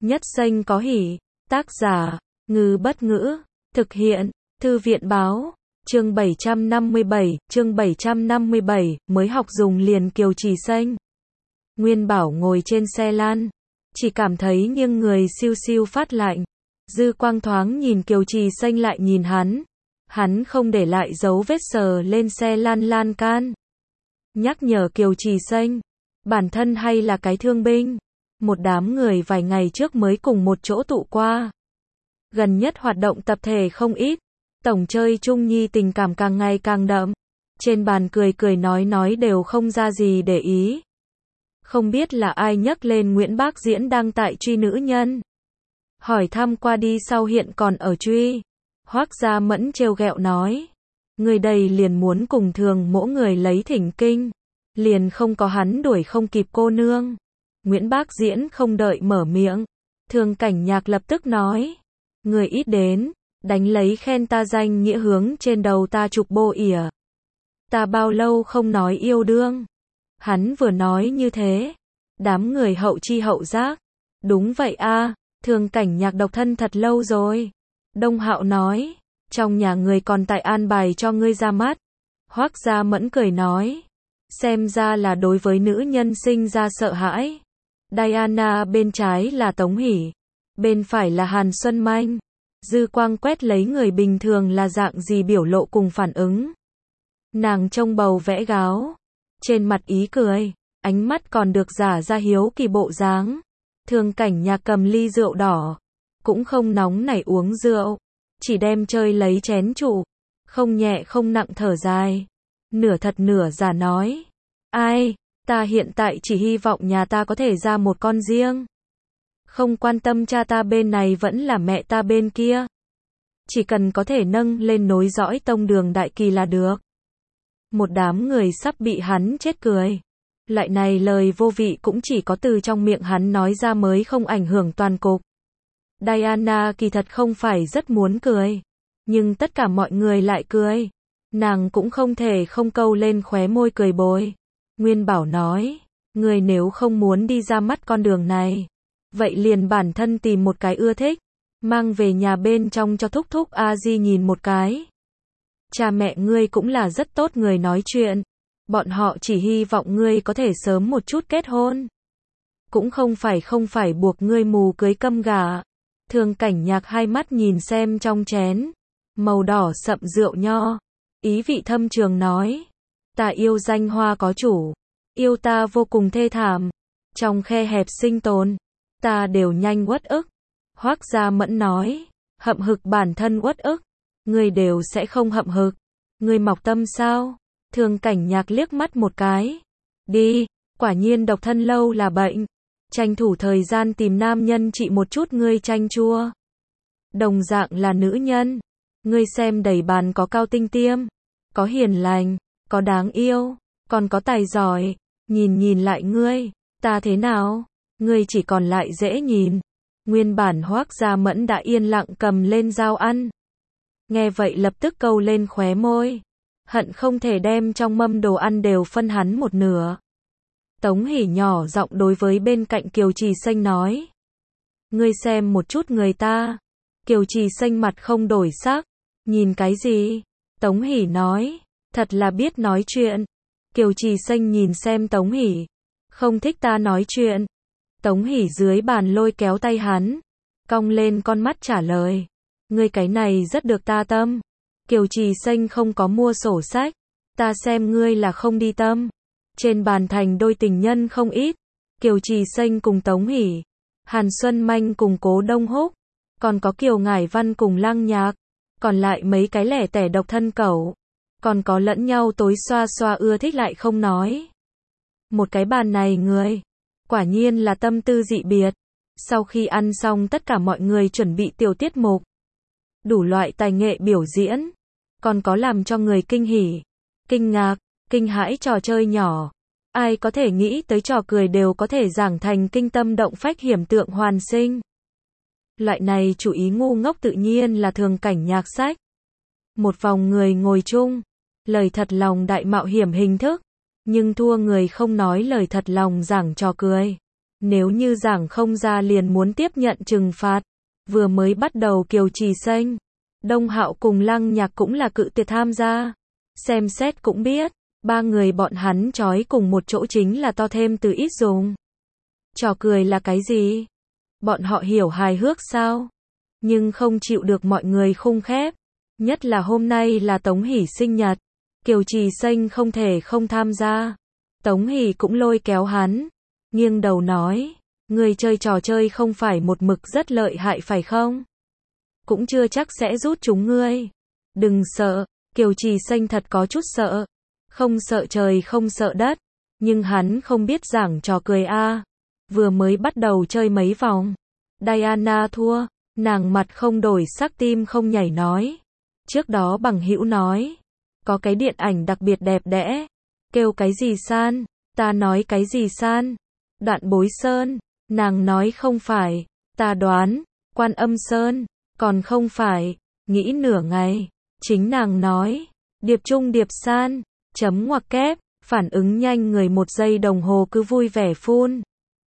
Nhất xanh có hỉ. Tác giả, Ngư Bất Ngữ. Thực hiện, Thư viện Báo. Chương 757, mới học dùng liền Kiều Trì Xanh. Nguyên Bảo ngồi trên xe lăn, chỉ cảm thấy nghiêng người siêu siêu phát lạnh. Dư quang thoáng nhìn Kiều Trì Xanh lại nhìn hắn không để lại dấu vết sờ lên xe lăn lan can. Nhắc nhở Kiều Trì Xanh, bản thân hay là cái thương binh. Một đám người vài ngày trước mới cùng một chỗ tụ qua. Gần nhất hoạt động tập thể không ít. Tổng chơi chung nhi tình cảm càng ngày càng đậm. Trên bàn cười cười nói đều không ra gì để ý. Không biết là ai nhắc lên Nguyễn Bác Diễn đang tại truy nữ nhân. Hỏi thăm qua đi sau hiện còn ở truy. Hoác Gia Mẫn trêu ghẹo nói. Người đây liền muốn cùng Thường Mỗ người lấy thỉnh kinh. Liền không có hắn đuổi không kịp cô nương. Nguyễn Bác Diễn không đợi mở miệng. Thường Cảnh Nhạc lập tức nói. Người ít đến, đánh lấy khen ta danh nghĩa hướng trên đầu ta chụp bô ỉa. Ta bao lâu không nói yêu đương. Hắn vừa nói như thế. Đám người hậu chi hậu giác. Đúng vậy a, Thường Cảnh Nhạc độc thân thật lâu rồi. Đông Hạo nói. Trong nhà người còn tại an bài cho ngươi ra mắt. Hoác Gia Mẫn cười nói. Xem ra là đối với nữ nhân sinh ra sợ hãi. Diana bên trái là Tống Hỷ. Bên phải là Hàn Xuân Manh. Dư quang quét lấy người bình thường là dạng gì biểu lộ cùng phản ứng. Nàng trông bầu vẽ gáo. Trên mặt ý cười. Ánh mắt còn được giả ra hiếu kỳ bộ dáng. Thường Cảnh Nhạc cầm ly rượu đỏ. Cũng không nóng nảy uống rượu. Chỉ đem chơi lấy chén trụ. Không nhẹ không nặng thở dài. Nửa thật nửa giả nói. Ai, ta hiện tại chỉ hy vọng nhà ta có thể ra một con riêng. Không quan tâm cha ta bên này vẫn là mẹ ta bên kia. Chỉ cần có thể nâng lên nối dõi tông đường đại kỳ là được. Một đám người sắp bị hắn chết cười. Lại này lời vô vị cũng chỉ có từ trong miệng hắn nói ra mới không ảnh hưởng toàn cục. Diana kỳ thật không phải rất muốn cười. Nhưng tất cả mọi người lại cười. Nàng cũng không thể không câu lên khóe môi cười bồi. Nguyên Bảo nói. Người nếu không muốn đi ra mắt con đường này. Vậy liền bản thân tìm một cái ưa thích. Mang về nhà bên trong cho thúc thúc A Di nhìn một cái. Cha mẹ ngươi cũng là rất tốt người nói chuyện. Bọn họ chỉ hy vọng ngươi có thể sớm một chút kết hôn. Cũng không phải buộc ngươi mù cưới câm gà. Thường Cảnh Nhạc hai mắt nhìn xem trong chén. Màu đỏ sậm rượu nho. Ý vị thâm trường nói. Ta yêu danh hoa có chủ. Yêu ta vô cùng thê thảm. Trong khe hẹp sinh tồn. Ta đều nhanh uất ức. Hoác Gia Mẫn nói. Hậm hực bản thân uất ức. Ngươi đều sẽ không hậm hực. Ngươi mọc tâm sao? Thường Cảnh Nhạc liếc mắt một cái. Đi, quả nhiên độc thân lâu là bệnh. Tranh thủ thời gian tìm nam nhân trị một chút ngươi chanh chua. Đồng dạng là nữ nhân. Ngươi xem đầy bàn có cao tinh tiêm. Có hiền lành. Có đáng yêu. Còn có tài giỏi. Nhìn lại ngươi. Ta thế nào? Ngươi chỉ còn lại dễ nhìn. Nguyên bản Hoác Gia Mẫn đã yên lặng cầm lên dao ăn. Nghe vậy lập tức câu lên khóe môi. Hận không thể đem trong mâm đồ ăn đều phân hắn một nửa. Tống Hỷ nhỏ giọng đối với bên cạnh Kiều Trì Xanh nói. Ngươi xem một chút người ta. Kiều Trì Xanh mặt không đổi sắc. Nhìn cái gì? Tống Hỷ nói. Thật là biết nói chuyện. Kiều Trì Xanh nhìn xem Tống Hỷ. Không thích ta nói chuyện. Tống Hỷ dưới bàn lôi kéo tay hắn. Cong lên con mắt trả lời. Ngươi cái này rất được ta tâm. Kiều Trì Xanh không có mua sổ sách. Ta xem ngươi là không đi tâm. Trên bàn thành đôi tình nhân không ít. Kiều Trì Xanh cùng Tống Hỷ. Hàn Xuân Manh cùng Cố Đông Húc. Còn có Kiều Ngải Văn cùng Lăng Nhạc. Còn lại mấy cái lẻ tẻ độc thân cẩu. Còn có lẫn nhau tối xoa xoa ưa thích lại không nói. Một cái bàn này người. Quả nhiên là tâm tư dị biệt. Sau khi ăn xong tất cả mọi người chuẩn bị tiểu tiết mục. Đủ loại tài nghệ biểu diễn. Còn có làm cho người kinh hỉ, kinh ngạc, kinh hãi trò chơi nhỏ. Ai có thể nghĩ tới trò cười đều có thể giảng thành kinh tâm động phách hiểm tượng hoàn sinh. Loại này chủ ý ngu ngốc tự nhiên là Thường Cảnh Nhạc sách. Một vòng người ngồi chung. Lời thật lòng đại mạo hiểm hình thức. Nhưng thua người không nói lời thật lòng giảng trò cười. Nếu như giảng không ra liền muốn tiếp nhận trừng phạt. Vừa mới bắt đầu Kiều Trì Xanh, Đông Hạo cùng Lăng Nhạc cũng là cự tuyệt tham gia. Xem xét cũng biết, ba người bọn hắn trói cùng một chỗ chính là to thêm từ ít dùng. Trò cười là cái gì? Bọn họ hiểu hài hước sao? Nhưng không chịu được mọi người khung khép. Nhất là hôm nay là Tống Hỷ sinh nhật. Kiều Trì Xanh không thể không tham gia. Tống Hỷ cũng lôi kéo hắn, nghiêng đầu nói, người chơi trò chơi không phải một mực rất lợi hại phải không? Cũng chưa chắc sẽ rút chúng ngươi. Đừng sợ, Kiều Trì Xanh thật có chút sợ. Không sợ trời không sợ đất, nhưng hắn không biết giảng trò cười a. Vừa mới bắt đầu chơi mấy vòng, Diana thua, nàng mặt không đổi sắc tim không nhảy nói. Trước đó bằng hữu nói, có cái điện ảnh đặc biệt đẹp đẽ, kêu cái gì san, ta nói cái gì san, Đoạn Bối Sơn, nàng nói không phải, ta đoán, Quan Âm Sơn, còn không phải, nghĩ nửa ngày, chính nàng nói, Điệp Trung Điệp san, chấm ngoặc kép, phản ứng nhanh người 1 giây đồng hồ cứ vui vẻ phun.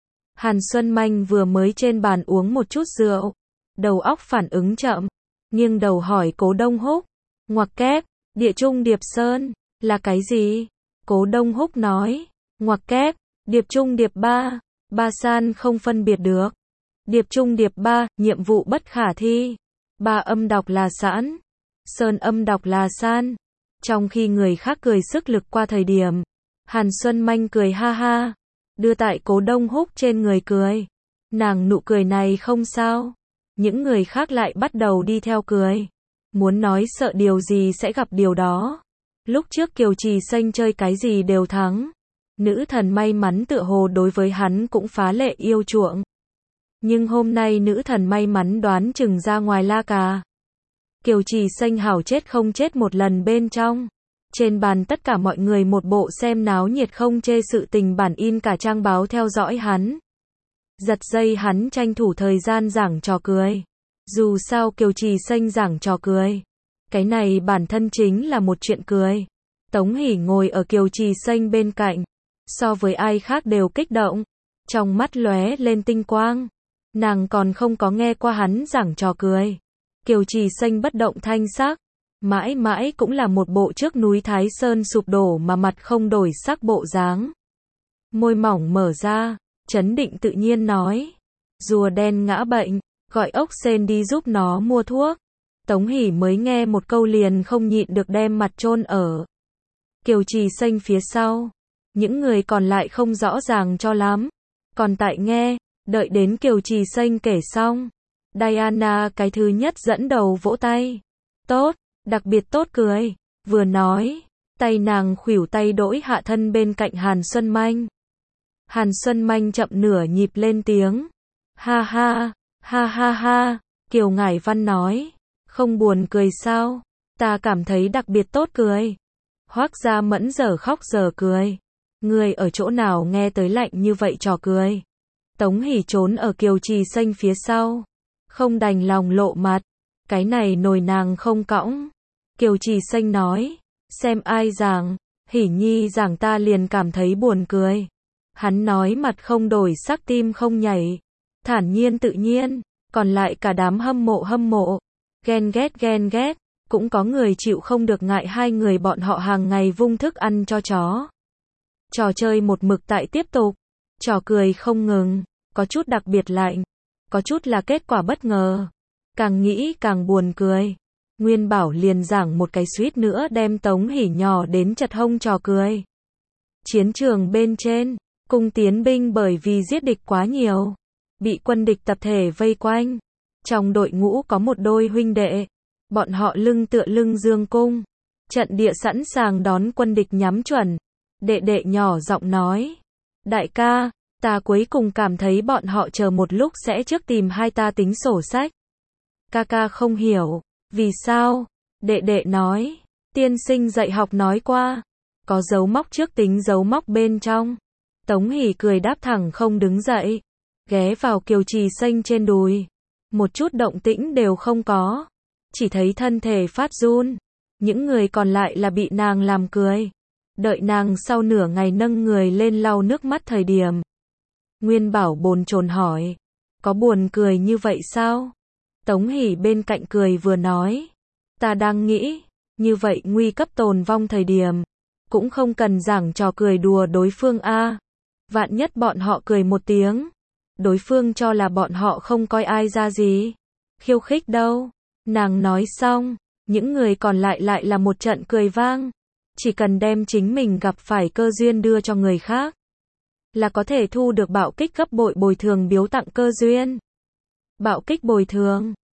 Hàn Xuân Manh vừa mới trên bàn uống một chút rượu, đầu óc phản ứng chậm, nghiêng đầu hỏi Cố Đông Húc, ngoặc kép, Địa Trung Điệp Sơn, là cái gì? Cố Đông Húc nói, ngoặc kép, Điệp Trung Điệp ba, ba san không phân biệt được. Điệp Trung Điệp ba, nhiệm vụ bất khả thi. Ba âm đọc là sẵn, Sơn âm đọc là san. Trong khi người khác cười sức lực qua thời điểm, Hàn Xuân Manh cười ha ha, đưa tại Cố Đông Húc trên người cười. Nàng nụ cười này không sao. Những người khác lại bắt đầu đi theo cười. Muốn nói sợ điều gì sẽ gặp điều đó. Lúc trước Kiều Trì Xanh chơi cái gì đều thắng. Nữ thần may mắn tựa hồ đối với hắn cũng phá lệ yêu chuộng. Nhưng hôm nay nữ thần may mắn đoán chừng ra ngoài la cà. Kiều Trì Xanh hảo chết không chết một lần bên trong. Trên bàn tất cả mọi người một bộ xem náo nhiệt không chê sự tình bản in cả trang báo theo dõi hắn. Giật dây hắn tranh thủ thời gian giảng trò cười. Dù sao Kiều Trì Xanh giảng trò cười, cái này bản thân chính là một chuyện cười. Tống Hỷ ngồi ở Kiều Trì Xanh bên cạnh, so với ai khác đều kích động, trong mắt lóe lên tinh quang. Nàng còn không có nghe qua hắn giảng trò cười. Kiều Trì Xanh bất động thanh sắc, mãi mãi cũng là một bộ trước núi Thái Sơn sụp đổ mà mặt không đổi sắc bộ dáng. Môi mỏng mở ra, trấn định tự nhiên nói, rùa đen ngã bệnh, gọi ốc sên đi giúp nó mua thuốc. Tống Hỷ mới nghe một câu liền không nhịn được đem mặt chôn ở Kiều Trì Xanh phía sau. Những người còn lại không rõ ràng cho lắm, còn tại nghe. Đợi đến Kiều Trì Xanh kể xong, Diana cái thứ nhất dẫn đầu vỗ tay. Tốt, đặc biệt tốt cười. Vừa nói, tay nàng khuỷu tay đỗi hạ thân bên cạnh Hàn Xuân Manh. Hàn Xuân Manh chậm nửa nhịp lên tiếng. Ha ha, ha ha ha, Kiều Ngải Văn nói. Không buồn cười sao? Ta cảm thấy đặc biệt tốt cười. Hoác Gia Mẫn giờ khóc giờ cười. Người ở chỗ nào nghe tới lạnh như vậy trò cười? Tống Hỷ trốn ở Kiều Trì Xanh phía sau, không đành lòng lộ mặt. Cái này nồi nàng không cõng. Kiều Trì Xanh nói, xem ai giảng, Hỷ Nhi giảng ta liền cảm thấy buồn cười. Hắn nói mặt không đổi sắc tim không nhảy, thản nhiên tự nhiên, còn lại cả đám hâm mộ, ghen ghét, cũng có người chịu không được ngại hai người bọn họ hàng ngày vung thức ăn cho chó. Trò chơi một mực tại tiếp tục, trò cười không ngừng, có chút đặc biệt lạnh, có chút là kết quả bất ngờ. Càng nghĩ càng buồn cười. Nguyên Bảo liền giảng một cái suýt nữa đem Tống Hỷ nhỏ đến chật hông trò cười. Chiến trường bên trên, cung tiến binh bởi vì giết địch quá nhiều, bị quân địch tập thể vây quanh. Trong đội ngũ có một đôi huynh đệ, bọn họ lưng tựa lưng dương cung, trận địa sẵn sàng đón quân địch nhắm chuẩn. Đệ đệ nhỏ giọng nói, đại ca, ta cuối cùng cảm thấy bọn họ chờ một lúc sẽ trước tìm hai ta tính sổ sách. Ca ca không hiểu, vì sao? Đệ đệ nói, tiên sinh dạy học nói qua, có dấu móc trước tính dấu móc bên trong. Tống Hỷ cười đáp thẳng không đứng dậy, ghé vào Kiều Trì Xanh trên đùi. Một chút động tĩnh đều không có, chỉ thấy thân thể phát run. Những người còn lại là bị nàng làm cười. Đợi nàng sau nửa ngày nâng người lên lau nước mắt thời điểm, Nguyên Bảo bồn chồn hỏi. Có buồn cười như vậy sao? Tống Hỷ bên cạnh cười vừa nói. Ta đang nghĩ, như vậy nguy cấp tồn vong thời điểm, cũng không cần giảng trò cười đùa đối phương a. Vạn nhất bọn họ cười một tiếng, đối phương cho là bọn họ không coi ai ra gì, khiêu khích đâu. Nàng nói xong, những người còn lại lại là một trận cười vang. Chỉ cần đem chính mình gặp phải cơ duyên đưa cho người khác, là có thể thu được bạo kích gấp bội bồi thường biếu tặng cơ duyên. Bạo kích bồi thường